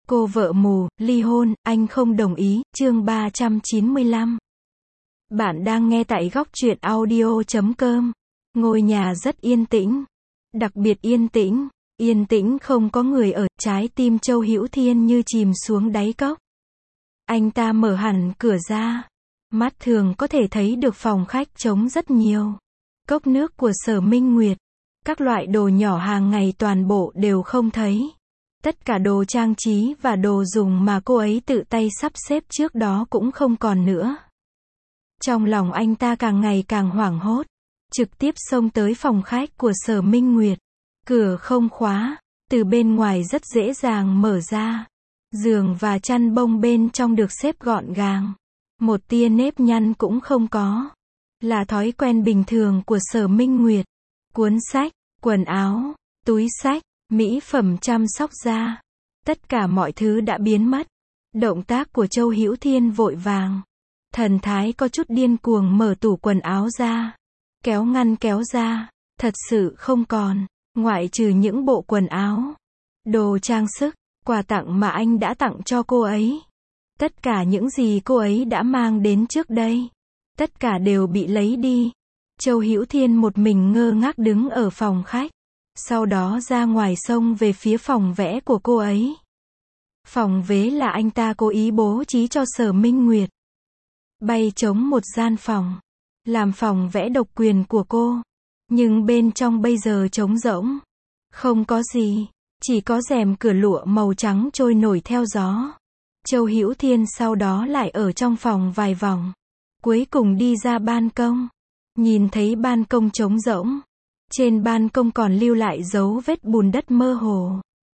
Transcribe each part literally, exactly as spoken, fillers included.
Cô vợ mù, ly hôn, anh không đồng ý, chương ba trăm chín mươi lăm. Bạn đang nghe tại góc truyện audio chấm com. Ngôi nhà rất yên tĩnh. Đặc biệt yên tĩnh. Yên tĩnh không có người ở, trái tim Châu Hữu Thiên như chìm xuống đáy cốc. Anh ta mở hẳn cửa ra. Mắt thường có thể thấy được phòng khách trống rất nhiều. Cốc nước của Sở Minh Nguyệt. Các loại đồ nhỏ hàng ngày toàn bộ đều không thấy. Tất cả đồ trang trí và đồ dùng mà cô ấy tự tay sắp xếp trước đó cũng không còn nữa. Trong lòng anh ta càng ngày càng hoảng hốt. Trực tiếp xông tới phòng khách của Sở Minh Nguyệt. Cửa không khóa, từ bên ngoài rất dễ dàng mở ra. Giường và chăn bông bên trong được xếp gọn gàng. Một tia nếp nhăn cũng không có. Là thói quen bình thường của Sở Minh Nguyệt. Cuốn sách, quần áo, túi xách, mỹ phẩm chăm sóc da. Tất cả mọi thứ đã biến mất. Động tác của Châu Hữu Thiên vội vàng. Thần thái có chút điên cuồng mở tủ quần áo ra. Kéo ngăn kéo ra. Thật sự không còn. Ngoại trừ những bộ quần áo, đồ trang sức, quà tặng mà anh đã tặng cho cô ấy. Tất cả những gì cô ấy đã mang đến trước đây. Tất cả đều bị lấy đi. Châu Hữu Thiên một mình ngơ ngác đứng ở phòng khách. Sau đó ra ngoài xông về phía phòng vẽ của cô ấy. Phòng vẽ là anh ta cố ý bố trí cho Sở Minh Nguyệt. Bay trống một gian phòng. Làm phòng vẽ độc quyền của cô. Nhưng bên trong bây giờ trống rỗng. Không có gì. Chỉ có rèm cửa lụa màu trắng trôi nổi theo gió. Châu Hữu Thiên sau đó lại ở trong phòng vài vòng. Cuối cùng đi ra ban công. Nhìn thấy ban công trống rỗng. Trên ban công còn lưu lại dấu vết bùn đất mơ hồ.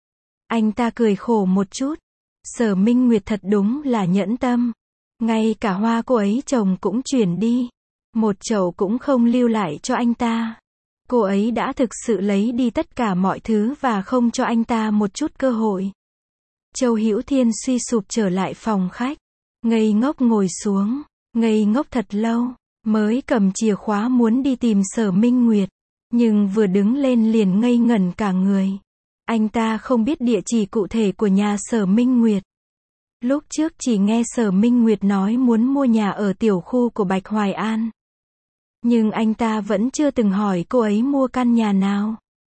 Anh ta cười khổ một chút. Sở Minh Nguyệt thật đúng là nhẫn tâm. Ngay cả hoa cô ấy trồng cũng chuyển đi. Một chậu cũng không lưu lại cho anh ta. Cô ấy đã thực sự lấy đi tất cả mọi thứ và không cho anh ta một chút cơ hội. Châu Hữu Thiên suy sụp trở lại phòng khách. Ngây ngốc ngồi xuống. Ngây ngốc thật lâu. Mới cầm chìa khóa muốn đi tìm Sở Minh Nguyệt. Nhưng vừa đứng lên liền ngây ngẩn cả người. Anh ta không biết địa chỉ cụ thể của nhà Sở Minh Nguyệt. Lúc trước chỉ nghe Sở Minh Nguyệt nói muốn mua nhà ở tiểu khu của Bạch Hoài An. Nhưng anh ta vẫn chưa từng hỏi cô ấy mua căn nhà nào.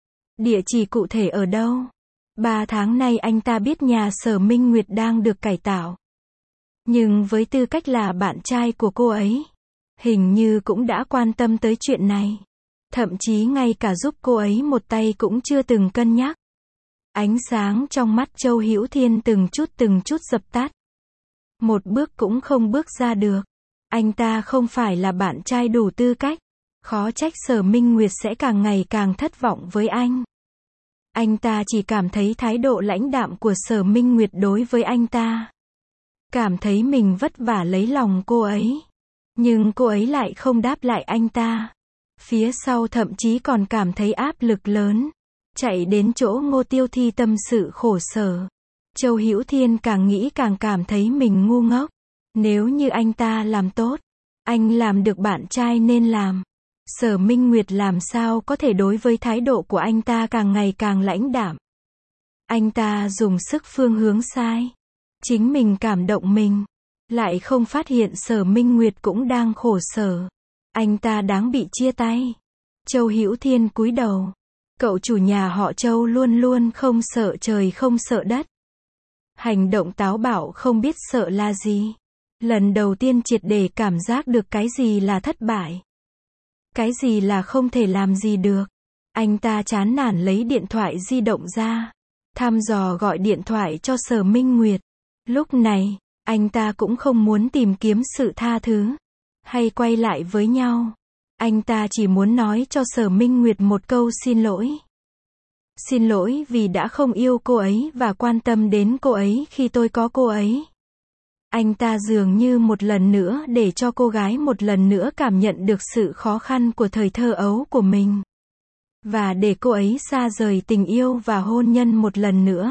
Địa chỉ cụ thể ở đâu. Ba tháng nay anh ta biết nhà Sở Minh Nguyệt đang được cải tạo. Nhưng với tư cách là bạn trai của cô ấy, hình như cũng đã quan tâm tới chuyện này. Thậm chí ngay cả giúp cô ấy một tay cũng chưa từng cân nhắc. Ánh sáng trong mắt Châu Hữu Thiên từng chút từng chút dập tắt. Một bước cũng không bước ra được. Anh ta không phải là bạn trai đủ tư cách. Khó trách Sở Minh Nguyệt sẽ càng ngày càng thất vọng với anh. Anh ta chỉ cảm thấy thái độ lãnh đạm của Sở Minh Nguyệt đối với anh ta. Cảm thấy mình vất vả lấy lòng cô ấy. Nhưng cô ấy lại không đáp lại anh ta. Phía sau thậm chí còn cảm thấy áp lực lớn. Chạy đến chỗ Ngô Tiêu Thi tâm sự khổ sở. Châu Hữu Thiên càng nghĩ càng cảm thấy mình ngu ngốc. Nếu như anh ta làm tốt, anh làm được bạn trai nên làm. Sở Minh Nguyệt làm sao có thể đối với thái độ của anh ta càng ngày càng lãnh đạm. Anh ta dùng sức phương hướng sai. Chính mình cảm động mình. Lại không phát hiện Sở Minh Nguyệt cũng đang khổ sở. Anh ta đáng bị chia tay. Châu Hữu Thiên cúi đầu. Cậu chủ nhà họ Châu luôn luôn không sợ trời không sợ đất. Hành động táo bạo không biết sợ là gì. Lần đầu tiên triệt để cảm giác được cái gì là thất bại. Cái gì là không thể làm gì được. Anh ta chán nản lấy điện thoại di động ra. Thăm dò gọi điện thoại cho Sở Minh Nguyệt. Lúc này, anh ta cũng không muốn tìm kiếm sự tha thứ. Hay quay lại với nhau. Anh ta chỉ muốn nói cho Sở Minh Nguyệt một câu xin lỗi. Xin lỗi vì đã không yêu cô ấy và quan tâm đến cô ấy khi tôi có cô ấy. Anh ta dường như một lần nữa để cho cô gái một lần nữa cảm nhận được sự khó khăn của thời thơ ấu của mình. Và để cô ấy xa rời tình yêu và hôn nhân một lần nữa.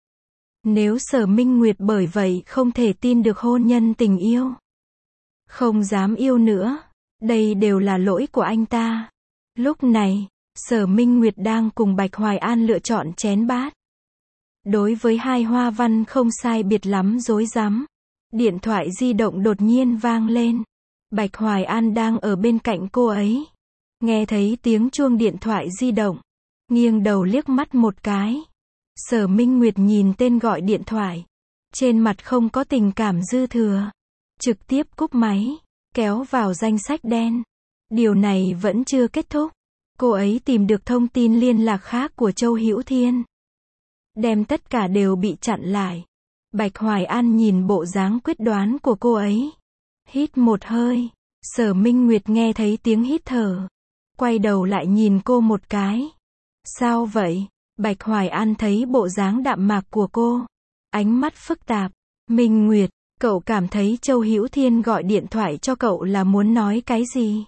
Nếu Sở Minh Nguyệt bởi vậy không thể tin được hôn nhân tình yêu. Không dám yêu nữa. Đây đều là lỗi của anh ta. Lúc này, Sở Minh Nguyệt đang cùng Bạch Hoài An lựa chọn chén bát. Đối với hai hoa văn không sai biệt lắm rối rắm. Điện thoại di động đột nhiên vang lên. Bạch Hoài An đang ở bên cạnh cô ấy. Nghe thấy tiếng chuông điện thoại di động. Nghiêng đầu liếc mắt một cái. Sở Minh Nguyệt nhìn tên gọi điện thoại. Trên mặt không có tình cảm dư thừa. Trực tiếp cúp máy. Kéo vào danh sách đen. Điều này vẫn chưa kết thúc. Cô ấy tìm được thông tin liên lạc khác của Châu Hữu Thiên. Đem tất cả đều bị chặn lại. Bạch Hoài An nhìn bộ dáng quyết đoán của cô ấy. Hít một hơi. Sở Minh Nguyệt nghe thấy tiếng hít thở. Quay đầu lại nhìn cô một cái. Sao vậy? Bạch Hoài An thấy bộ dáng đạm mạc của cô. Ánh mắt phức tạp. Minh Nguyệt, cậu cảm thấy Châu Hữu Thiên gọi điện thoại cho cậu là muốn nói cái gì?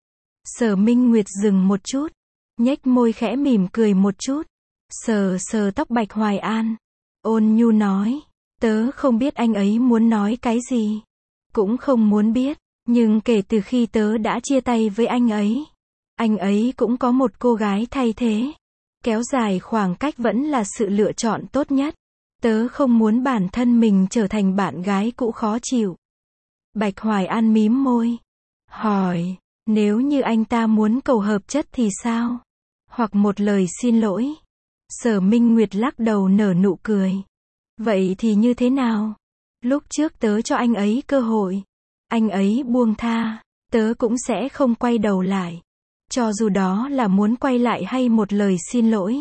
Sở Minh Nguyệt dừng một chút. Nhếch môi khẽ mỉm cười một chút. Sờ sờ tóc Bạch Hoài An. Ôn nhu nói. Tớ không biết anh ấy muốn nói cái gì. Cũng không muốn biết. Nhưng kể từ khi tớ đã chia tay với anh ấy. Anh ấy cũng có một cô gái thay thế. Kéo dài khoảng cách vẫn là sự lựa chọn tốt nhất. Tớ không muốn bản thân mình trở thành bạn gái cũ khó chịu. Bạch Hoài An mím môi. Hỏi. Nếu như anh ta muốn cầu hợp chất thì sao? Hoặc một lời xin lỗi. Sở Minh Nguyệt lắc đầu nở nụ cười. Vậy thì như thế nào? Lúc trước tớ cho anh ấy cơ hội. Anh ấy buông tha. Tớ cũng sẽ không quay đầu lại. Cho dù đó là muốn quay lại hay một lời xin lỗi.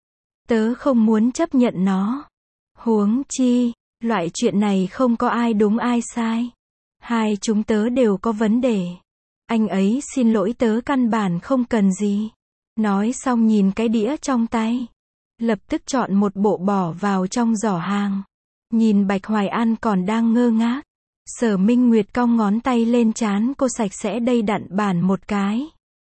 Tớ không muốn chấp nhận nó. Huống chi, loại chuyện này không có ai đúng ai sai. Hai chúng tớ đều có vấn đề. Anh ấy xin lỗi tớ căn bản không cần gì. Nói xong nhìn cái đĩa trong tay. Lập tức chọn một bộ bỏ vào trong giỏ hàng. Nhìn Bạch Hoài An còn đang ngơ ngác. Sở Minh Nguyệt cong ngón tay lên trán cô sạch sẽ đầy đặn bàn một cái.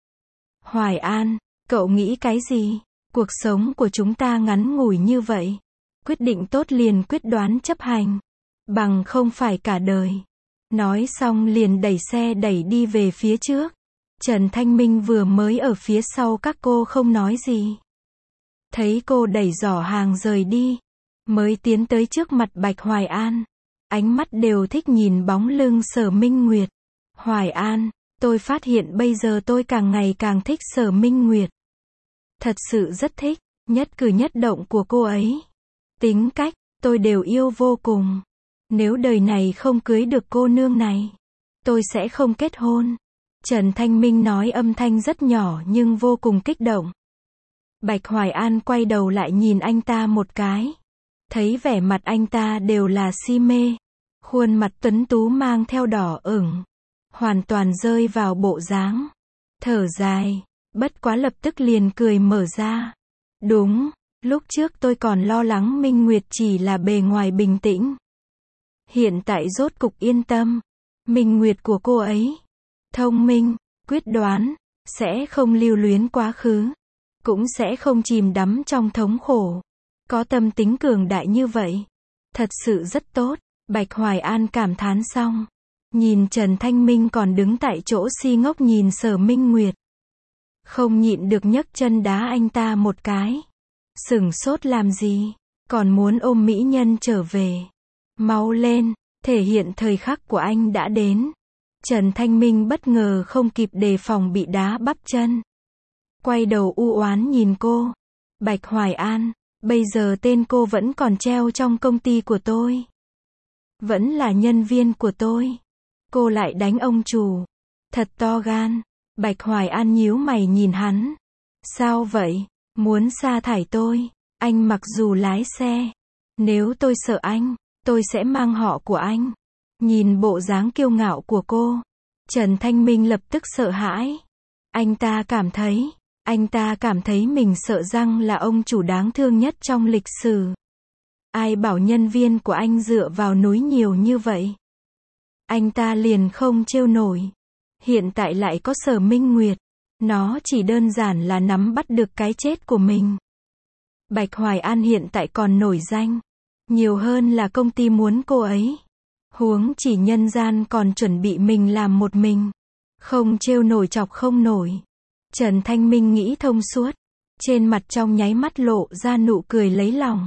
Hoài An, cậu nghĩ cái gì? Cuộc sống của chúng ta ngắn ngủi như vậy. Quyết định tốt liền quyết đoán chấp hành. Bằng không phải cả đời. Nói xong liền đẩy xe đẩy đi về phía trước. Trần Thanh Minh vừa mới ở phía sau các cô không nói gì. Thấy cô đẩy giỏ hàng rời đi. Mới tiến tới trước mặt Bạch Hoài An. Ánh mắt đều thích nhìn bóng lưng Sở Minh Nguyệt. Hoài An, tôi phát hiện bây giờ tôi càng ngày càng thích Sở Minh Nguyệt. Thật sự rất thích. Nhất cử nhất động của cô ấy. Tính cách, tôi đều yêu vô cùng. Nếu đời này không cưới được cô nương này, tôi sẽ không kết hôn. Trần Thanh Minh nói âm thanh rất nhỏ nhưng vô cùng kích động. Bạch Hoài An quay đầu lại nhìn anh ta một cái. Thấy vẻ mặt anh ta đều là si mê. Khuôn mặt tuấn tú mang theo đỏ ửng. Hoàn toàn rơi vào bộ dáng. Thở dài. Bất quá lập tức liền cười mở ra. Đúng, lúc trước tôi còn lo lắng Minh Nguyệt chỉ là bề ngoài bình tĩnh. Hiện tại rốt cục yên tâm. Minh Nguyệt của cô ấy. Thông minh, quyết đoán, sẽ không lưu luyến quá khứ. Cũng sẽ không chìm đắm trong thống khổ. Có tâm tính cường đại như vậy. Thật sự rất tốt. Bạch Hoài An cảm thán xong. Nhìn Trần Thanh Minh còn đứng tại chỗ si ngốc nhìn Sở Minh Nguyệt. Không nhịn được nhấc chân đá anh ta một cái. Sửng sốt làm gì? Còn muốn ôm mỹ nhân trở về. Mau lên, thể hiện thời khắc của anh đã đến. Trần Thanh Minh bất ngờ không kịp đề phòng bị đá bắp chân. Quay đầu u oán nhìn cô. Bạch Hoài An, bây giờ tên cô vẫn còn treo trong công ty của tôi. Vẫn là nhân viên của tôi. Cô lại đánh ông chủ. Thật to gan. Bạch Hoài An nhíu mày nhìn hắn. Sao vậy? Muốn sa thải tôi? Anh mặc dù lái xe. Nếu tôi sợ anh, tôi sẽ mang họ của anh. Nhìn bộ dáng kiêu ngạo của cô. Trần Thanh Minh lập tức sợ hãi. Anh ta cảm thấy, anh ta cảm thấy mình sợ rằng là ông chủ đáng thương nhất trong lịch sử. Ai bảo nhân viên của anh dựa vào núi nhiều như vậy? Anh ta liền không trêu nổi. Hiện tại lại có Sở Minh Nguyệt. Nó chỉ đơn giản là nắm bắt được cái chết của mình. Bạch Hoài An hiện tại còn nổi danh. Nhiều hơn là công ty muốn cô ấy. Huống chỉ nhân gian còn chuẩn bị mình làm một mình. Không trêu nổi chọc không nổi. Trần Thanh Minh nghĩ thông suốt. Trên mặt trong nháy mắt lộ ra nụ cười lấy lòng.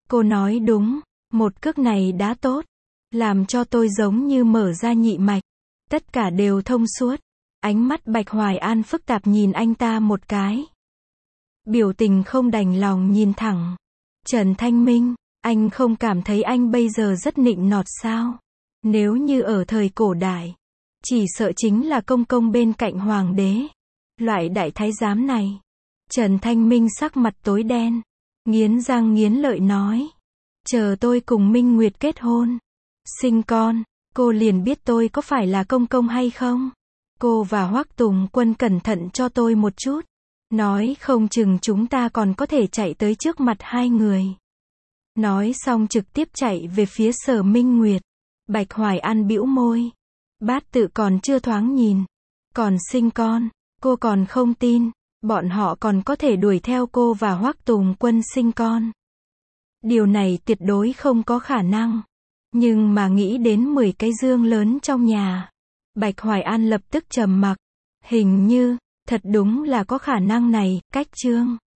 Cô nói đúng, một cước này đã tốt, làm cho tôi giống như mở ra nhị mạch, tất cả đều thông suốt. Ánh mắt Bạch Hoài An phức tạp nhìn anh ta một cái. Biểu tình không đành lòng nhìn thẳng. Trần Thanh Minh, anh không cảm thấy anh bây giờ rất nịnh nọt sao? Nếu như ở thời cổ đại, chỉ sợ chính là công công bên cạnh hoàng đế. Loại đại thái giám này. Trần Thanh Minh sắc mặt tối đen, nghiến răng nghiến lợi nói. Chờ tôi cùng Minh Nguyệt kết hôn, sinh con, cô liền biết tôi có phải là công công hay không. Cô và Hoắc Tùng Quân cẩn thận cho tôi một chút. Nói không chừng chúng ta còn có thể chạy tới trước mặt hai người. Nói xong trực tiếp chạy về phía Sở Minh Nguyệt. Bạch Hoài An bĩu môi. Bát tự còn chưa thoáng nhìn. Còn sinh con, cô còn không tin. Bọn họ còn có thể đuổi theo cô và Hoắc Tùng Quân sinh con. Điều này tuyệt đối không có khả năng. Nhưng mà nghĩ đến mười cái dương lớn trong nhà. Bạch Hoài An lập tức trầm mặc. Hình như, thật đúng là có khả năng này, cách chương.